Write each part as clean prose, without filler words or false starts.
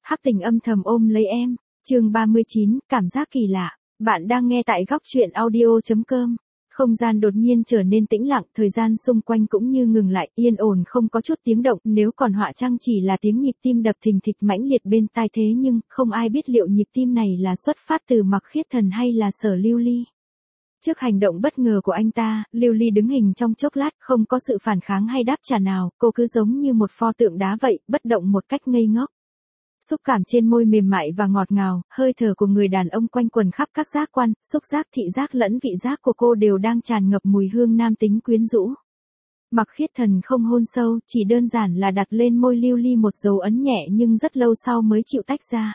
Hắc tình âm thầm ôm lấy em. Chương 39, cảm giác kỳ lạ. Bạn đang nghe tại góc truyện audio.com. Không gian đột nhiên trở nên tĩnh lặng, thời gian xung quanh cũng như ngừng lại, yên ổn không có chút tiếng động, nếu còn họa chăng chỉ là tiếng nhịp tim đập thình thịch mãnh liệt bên tai thế nhưng, không ai biết liệu nhịp tim này là xuất phát từ Mặc Khiết Thần hay là Sở Lưu Ly. Trước hành động bất ngờ của anh ta, Lưu Ly đứng hình trong chốc lát, không có sự phản kháng hay đáp trả nào, cô cứ giống như một pho tượng đá vậy, bất động một cách ngây ngốc. Xúc cảm trên môi mềm mại và ngọt ngào, hơi thở của người đàn ông quanh quần khắp các giác quan, xúc giác, thị giác lẫn vị giác của cô đều đang tràn ngập mùi hương nam tính quyến rũ. Mặc Khiết Thần không hôn sâu, chỉ đơn giản là đặt lên môi Lưu Ly một dấu ấn nhẹ nhưng rất lâu sau mới chịu tách ra.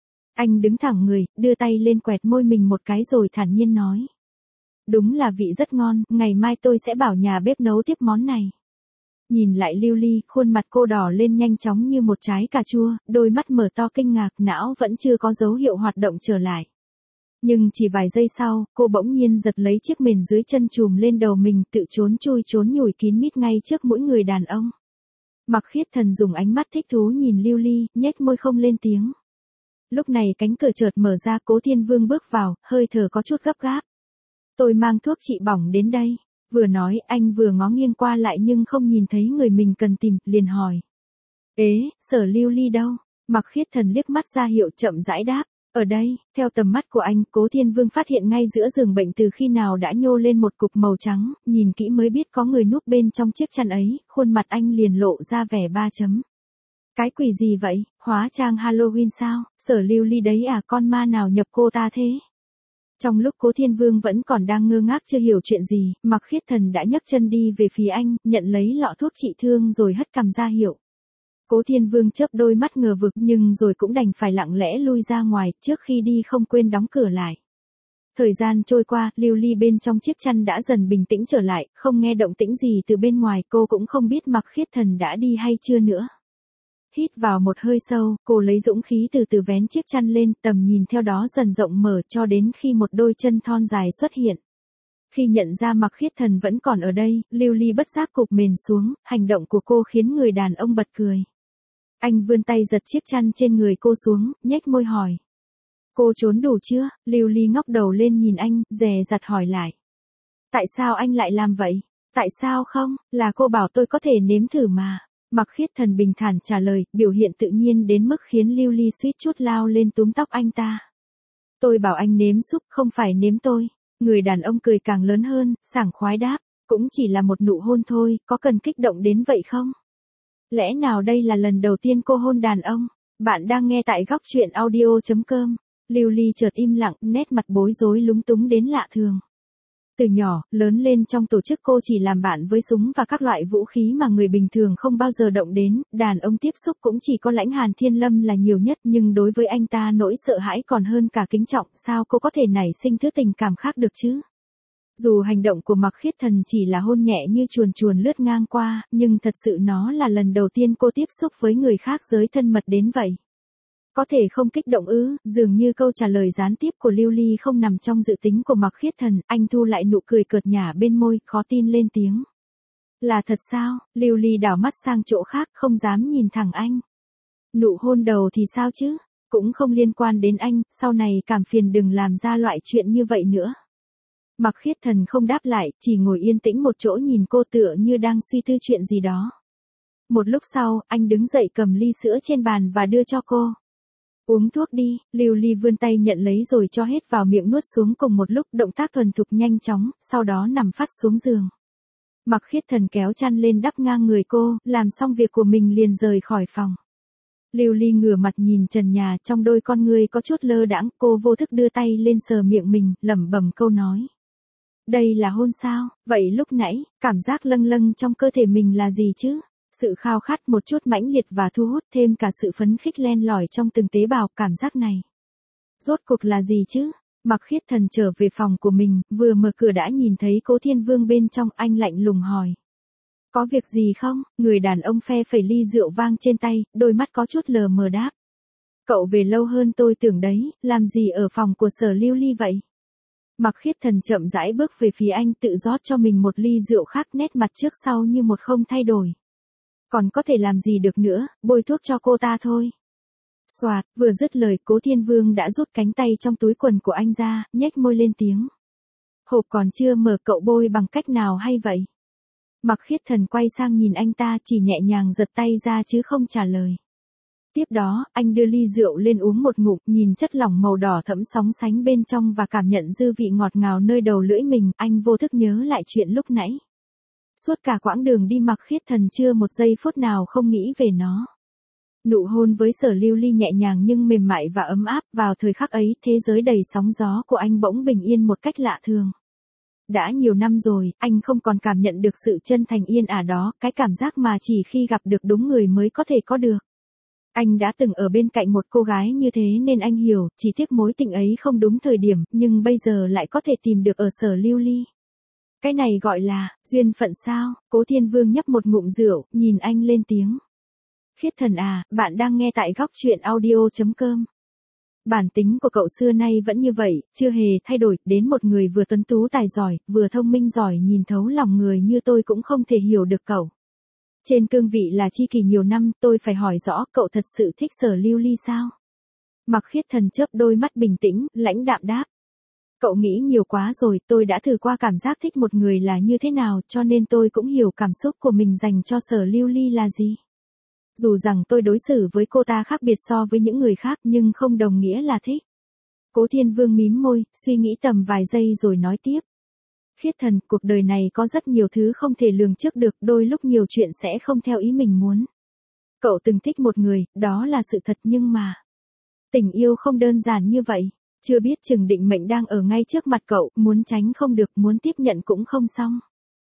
Anh đứng thẳng người, đưa tay lên quẹt môi mình một cái rồi thản nhiên nói. Đúng là vị rất ngon, ngày mai tôi sẽ bảo nhà bếp nấu tiếp món này. Nhìn lại Lưu Ly, khuôn mặt cô đỏ lên nhanh chóng như một trái cà chua, đôi mắt mở to kinh ngạc, não vẫn chưa có dấu hiệu hoạt động trở lại. Nhưng chỉ vài giây sau, cô bỗng nhiên giật lấy chiếc mền dưới chân chùm lên đầu mình, tự trốn chui trốn nhủi kín mít ngay trước mũi người đàn ông. Mặc Khiết Thần dùng ánh mắt thích thú nhìn Lưu Ly, nhếch môi không lên tiếng. Lúc này cánh cửa chợt mở ra, Cố Thiên Vương bước vào, hơi thở có chút gấp gáp. Tôi mang thuốc trị bỏng đến đây. Vừa nói anh vừa ngó nghiêng qua lại nhưng không nhìn thấy người mình cần tìm, liền hỏi. Ế, Sở Lưu Ly đâu? Mặc Khiết Thần liếc mắt ra hiệu chậm rãi đáp. Ở đây, theo tầm mắt của anh, Cố Thiên Vương phát hiện ngay giữa giường bệnh từ khi nào đã nhô lên một cục màu trắng, nhìn kỹ mới biết có người núp bên trong chiếc chăn ấy, khuôn mặt anh liền lộ ra vẻ ba chấm. Cái quỷ gì vậy, hóa trang Halloween sao, Sở Lưu Ly đấy à, con ma nào nhập cô ta thế? Trong lúc Cố Thiên Vương vẫn còn đang ngơ ngác chưa hiểu chuyện gì, Mặc Khiết Thần đã nhấc chân đi về phía anh, nhận lấy lọ thuốc trị thương rồi hất cằm ra hiệu. Cố Thiên Vương chớp đôi mắt ngờ vực nhưng rồi cũng đành phải lặng lẽ lui ra ngoài, trước khi đi không quên đóng cửa lại. Thời gian trôi qua, Lưu Ly bên trong chiếc chăn đã dần bình tĩnh trở lại, không nghe động tĩnh gì từ bên ngoài, cô cũng không biết Mặc Khiết Thần đã đi hay chưa nữa. Hít vào một hơi sâu, cô lấy dũng khí từ từ vén chiếc chăn lên, tầm nhìn theo đó dần rộng mở cho đến khi một đôi chân thon dài xuất hiện. Khi nhận ra Mặc Khiết Thần vẫn còn ở đây, Lưu Ly bất giác cụp mền xuống, hành động của cô khiến người đàn ông bật cười. Anh vươn tay giật chiếc chăn trên người cô xuống, nhếch môi hỏi. Cô trốn đủ chưa? Lưu Ly ngóc đầu lên nhìn anh, dè dặt hỏi lại. Tại sao anh lại làm vậy? Tại sao không? Là cô bảo tôi có thể nếm thử mà. Mặc Khiết Thần bình thản trả lời, biểu hiện tự nhiên đến mức khiến Lưu Ly suýt chút lao lên túm tóc anh ta. Tôi bảo anh nếm súp, không phải nếm tôi. Người đàn ông cười càng lớn hơn, sảng khoái đáp, cũng chỉ là một nụ hôn thôi, có cần kích động đến vậy không? Lẽ nào đây là lần đầu tiên cô hôn đàn ông? Bạn đang nghe tại góc truyện audio.com. Lưu Ly chợt im lặng, nét mặt bối rối lúng túng đến lạ thường. Từ nhỏ, lớn lên trong tổ chức cô chỉ làm bạn với súng và các loại vũ khí mà người bình thường không bao giờ động đến, đàn ông tiếp xúc cũng chỉ có Lãnh Hàn Thiên Lâm là nhiều nhất nhưng đối với anh ta nỗi sợ hãi còn hơn cả kính trọng, sao cô có thể nảy sinh thứ tình cảm khác được chứ? Dù hành động của Mặc Khiết Thần chỉ là hôn nhẹ như chuồn chuồn lướt ngang qua, nhưng thật sự nó là lần đầu tiên cô tiếp xúc với người khác giới thân mật đến vậy. Có thể không kích động ư? Dường như câu trả lời gián tiếp của Lưu Ly không nằm trong dự tính của Mặc Khiết Thần, anh thu lại nụ cười cợt nhả bên môi, khó tin lên tiếng. Là thật sao? Lưu Ly đảo mắt sang chỗ khác, không dám nhìn thẳng anh. Nụ hôn đầu thì sao chứ? Cũng không liên quan đến anh, sau này cảm phiền đừng làm ra loại chuyện như vậy nữa. Mặc Khiết Thần không đáp lại, chỉ ngồi yên tĩnh một chỗ nhìn cô tựa như đang suy tư chuyện gì đó. Một lúc sau, anh đứng dậy cầm ly sữa trên bàn và đưa cho cô. Uống thuốc đi, Lưu Ly vươn tay nhận lấy rồi cho hết vào miệng nuốt xuống cùng một lúc, động tác thuần thục nhanh chóng, sau đó nằm phắt xuống giường. Mặc Khiết Thần kéo chăn lên đắp ngang người cô, làm xong việc của mình liền rời khỏi phòng. Lưu Ly ngửa mặt nhìn trần nhà, trong đôi con ngươi có chút lơ đãng, cô vô thức đưa tay lên sờ miệng mình, lẩm bẩm câu nói. Đây là hôn sao? Vậy lúc nãy, cảm giác lâng lâng trong cơ thể mình là gì chứ? Sự khao khát một chút mãnh liệt và thu hút thêm cả sự phấn khích len lỏi trong từng tế bào, cảm giác này. Rốt cuộc là gì chứ? Mặc Khiết Thần trở về phòng của mình, vừa mở cửa đã nhìn thấy Cố Thiên Vương bên trong, anh lạnh lùng hỏi. Có việc gì không? Người đàn ông phe phẩy ly rượu vang trên tay, đôi mắt có chút lờ mờ đáp. Cậu về lâu hơn tôi tưởng đấy, làm gì ở phòng của Sở Lưu Ly vậy? Mặc Khiết Thần chậm rãi bước về phía anh, tự rót cho mình một ly rượu khác, nét mặt trước sau như một không thay đổi. Còn có thể làm gì được nữa, bôi thuốc cho cô ta thôi. Soạt, vừa dứt lời Cố Thiên Vương đã rút cánh tay trong túi quần của anh ra, nhếch môi lên tiếng. Hộp còn chưa mở cậu bôi bằng cách nào hay vậy? Mặc Khiết Thần quay sang nhìn anh ta chỉ nhẹ nhàng giật tay ra chứ không trả lời. Tiếp đó, anh đưa ly rượu lên uống một ngụm, nhìn chất lỏng màu đỏ thẫm sóng sánh bên trong và cảm nhận dư vị ngọt ngào nơi đầu lưỡi mình, anh vô thức nhớ lại chuyện lúc nãy. Suốt cả quãng đường đi Mặc Khiết Thần chưa một giây phút nào không nghĩ về nó. Nụ hôn với Sở Lưu Ly nhẹ nhàng nhưng mềm mại và ấm áp, vào thời khắc ấy, thế giới đầy sóng gió của anh bỗng bình yên một cách lạ thường. Đã nhiều năm rồi, anh không còn cảm nhận được sự chân thành yên ả đó, cái cảm giác mà chỉ khi gặp được đúng người mới có thể có được. Anh đã từng ở bên cạnh một cô gái như thế nên anh hiểu, chỉ tiếc mối tình ấy không đúng thời điểm, nhưng bây giờ lại có thể tìm được ở Sở Lưu Ly. Cái này gọi là, duyên phận sao? Cố Thiên Vương nhấp một ngụm rượu, nhìn anh lên tiếng. Khiết Thần à, bạn đang nghe tại góc truyện audio.com. Bản tính của cậu xưa nay vẫn như vậy, chưa hề thay đổi, đến một người vừa tuấn tú tài giỏi, vừa thông minh giỏi nhìn thấu lòng người như tôi cũng không thể hiểu được cậu. Trên cương vị là tri kỷ nhiều năm, tôi phải hỏi rõ, cậu thật sự thích Sở Lưu Ly sao? Mặc Khiết Thần chớp đôi mắt bình tĩnh, lãnh đạm đáp. Cậu nghĩ nhiều quá rồi, tôi đã thử qua cảm giác thích một người là như thế nào, cho nên tôi cũng hiểu cảm xúc của mình dành cho Sở Lưu Ly là gì. Dù rằng tôi đối xử với cô ta khác biệt so với những người khác nhưng không đồng nghĩa là thích. Cố Thiên Vương mím môi, suy nghĩ tầm vài giây rồi nói tiếp. Khiết Thần, cuộc đời này có rất nhiều thứ không thể lường trước được, đôi lúc nhiều chuyện sẽ không theo ý mình muốn. Cậu từng thích một người, đó là sự thật nhưng mà tình yêu không đơn giản như vậy. Chưa biết chừng định mệnh đang ở ngay trước mặt cậu, muốn tránh không được, muốn tiếp nhận cũng không xong.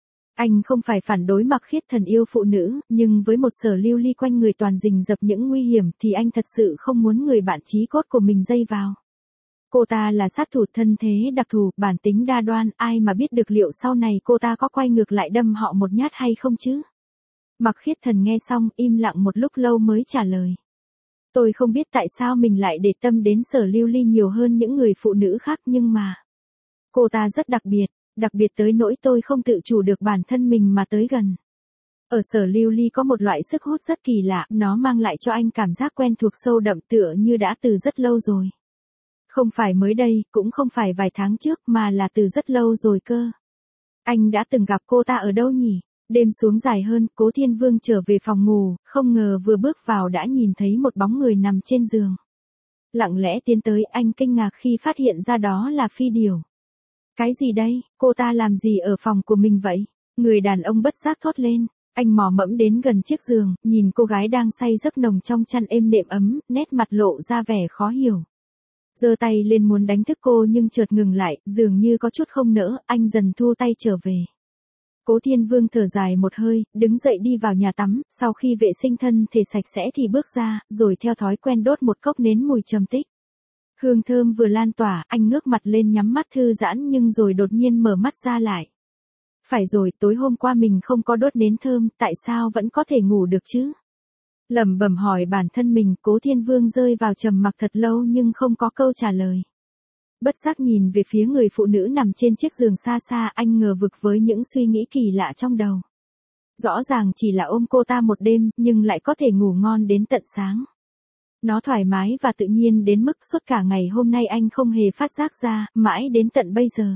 Anh không phải phản đối Mặc Khiết Thần yêu phụ nữ, nhưng với một Sở Lưu Ly quanh người toàn rình rập những nguy hiểm thì anh thật sự không muốn người bạn chí cốt của mình dây vào. Cô ta là sát thủ thân thế đặc thù, bản tính đa đoan, ai mà biết được liệu sau này cô ta có quay ngược lại đâm họ một nhát hay không chứ? Mặc Khiết Thần nghe xong, im lặng một lúc lâu mới trả lời. Tôi không biết tại sao mình lại để tâm đến Sở Lưu Ly nhiều hơn những người phụ nữ khác nhưng mà cô ta rất đặc biệt tới nỗi tôi không tự chủ được bản thân mình mà tới gần. Ở Sở Lưu Ly có một loại sức hút rất kỳ lạ, nó mang lại cho anh cảm giác quen thuộc sâu đậm tựa như đã từ rất lâu rồi. Không phải mới đây, cũng không phải vài tháng trước mà là từ rất lâu rồi cơ. Anh đã từng gặp cô ta ở đâu nhỉ? Đêm xuống dài hơn, Cố Thiên Vương trở về phòng ngủ, không ngờ vừa bước vào đã nhìn thấy một bóng người nằm trên giường. Lặng lẽ tiến tới, anh kinh ngạc khi phát hiện ra đó là Phi Điểu. Cái gì đây, cô ta làm gì ở phòng của mình vậy? Người đàn ông bất giác thốt lên, anh mò mẫm đến gần chiếc giường, nhìn cô gái đang say giấc nồng trong chăn êm đệm ấm, nét mặt lộ ra vẻ khó hiểu. Giơ tay lên muốn đánh thức cô nhưng chợt ngừng lại, dường như có chút không nỡ, anh dần thu tay trở về. Cố Thiên Vương thở dài một hơi, đứng dậy đi vào nhà tắm, sau khi vệ sinh thân thể sạch sẽ thì bước ra, rồi theo thói quen đốt một cốc nến mùi trầm tích. Hương thơm vừa lan tỏa, anh ngước mặt lên nhắm mắt thư giãn nhưng rồi đột nhiên mở mắt ra lại. Phải rồi, tối hôm qua mình không có đốt nến thơm, tại sao vẫn có thể ngủ được chứ? Lẩm bẩm hỏi bản thân mình, Cố Thiên Vương rơi vào trầm mặc thật lâu nhưng không có câu trả lời. Bất giác nhìn về phía người phụ nữ nằm trên chiếc giường xa xa, anh ngờ vực với những suy nghĩ kỳ lạ trong đầu. Rõ ràng chỉ là ôm cô ta một đêm, nhưng lại có thể ngủ ngon đến tận sáng. Nó thoải mái và tự nhiên đến mức suốt cả ngày hôm nay anh không hề phát giác ra, mãi đến tận bây giờ.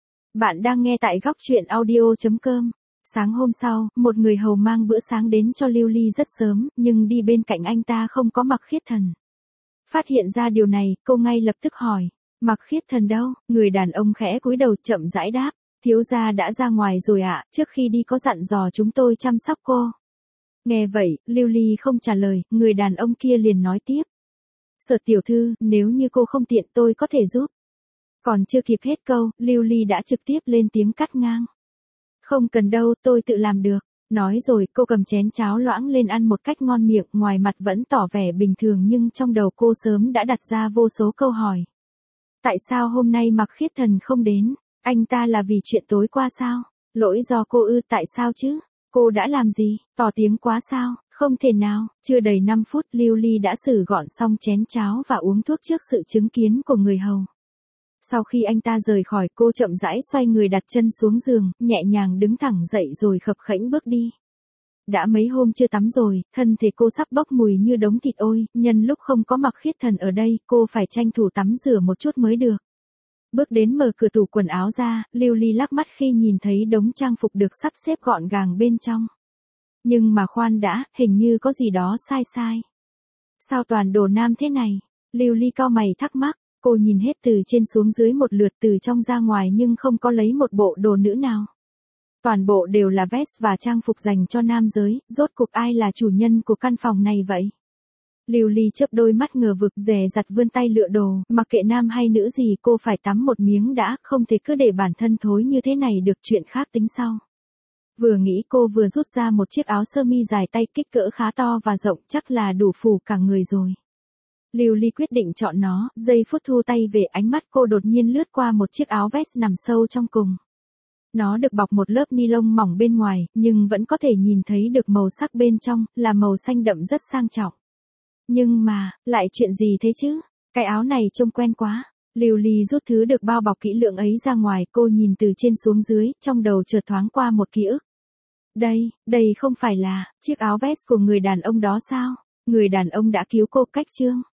Bạn đang nghe tại góc truyện audio.com. Sáng hôm sau, một người hầu mang bữa sáng đến cho Lưu Ly rất sớm, nhưng đi bên cạnh anh ta không có Mặc Khiết Thần. Phát hiện ra điều này, cô ngay lập tức hỏi, Mặc Khiết Thần đâu? Người đàn ông khẽ cúi đầu chậm rãi đáp, thiếu gia đã ra ngoài rồi ạ, trước khi đi có dặn dò chúng tôi chăm sóc cô. Nghe vậy, Lưu Ly không trả lời, người đàn ông kia liền nói tiếp. Sở tiểu thư, nếu như cô không tiện tôi có thể giúp. Còn chưa kịp hết câu, Lưu Ly đã trực tiếp lên tiếng cắt ngang. Không cần đâu, tôi tự làm được. Nói rồi, cô cầm chén cháo loãng lên ăn một cách ngon miệng, ngoài mặt vẫn tỏ vẻ bình thường nhưng trong đầu cô sớm đã đặt ra vô số câu hỏi. Tại sao hôm nay Mặc Khiết Thần không đến? Anh ta là vì chuyện tối qua sao? Lỗi do cô ư, tại sao chứ? Cô đã làm gì? Tỏ tiếng quá sao? Không thể nào. Chưa đầy 5 phút, Lưu Ly đã xử gọn xong chén cháo và uống thuốc trước sự chứng kiến của người hầu. Sau khi anh ta rời khỏi, cô chậm rãi xoay người đặt chân xuống giường, nhẹ nhàng đứng thẳng dậy rồi khập khẽnh bước đi. đã mấy hôm chưa tắm rồi, thân thể cô sắp bốc mùi như đống thịt ôi, nhân lúc không có Mặc Khiết Thần ở đây, cô phải tranh thủ tắm rửa một chút mới được. Bước đến mở cửa tủ quần áo ra, Lưu Ly lắc mắt khi nhìn thấy đống trang phục được sắp xếp gọn gàng bên trong. Nhưng mà khoan đã, hình như có gì đó sai sai. Sao toàn đồ nam thế này? Lưu Ly cau mày thắc mắc, cô nhìn hết từ trên xuống dưới một lượt từ trong ra ngoài nhưng không có lấy một bộ đồ nữ nào. Toàn bộ đều là vest và trang phục dành cho nam giới, rốt cuộc ai là chủ nhân của căn phòng này vậy? Lưu Ly chớp đôi mắt ngờ vực dè dặt vươn tay lựa đồ, mặc kệ nam hay nữ gì cô phải tắm một miếng đã, không thể cứ để bản thân thối như thế này được, chuyện khác tính sau. Vừa nghĩ cô vừa rút ra một chiếc áo sơ mi dài tay kích cỡ khá to và rộng, chắc là đủ phủ cả người rồi. Lưu Ly quyết định chọn nó, giây phút thu tay về ánh mắt cô đột nhiên lướt qua một chiếc áo vest nằm sâu trong cùng. Nó được bọc một lớp ni lông mỏng bên ngoài, nhưng vẫn có thể nhìn thấy được màu sắc bên trong, là màu xanh đậm rất sang trọng. Nhưng mà, lại chuyện gì thế chứ? Cái áo này trông quen quá. Lưu Ly rút thứ được bao bọc kỹ lưỡng ấy ra ngoài, cô nhìn từ trên xuống dưới, trong đầu chợt thoáng qua một ký ức. Đây không phải là chiếc áo vest của người đàn ông đó sao? Người đàn ông đã cứu cô cách chương.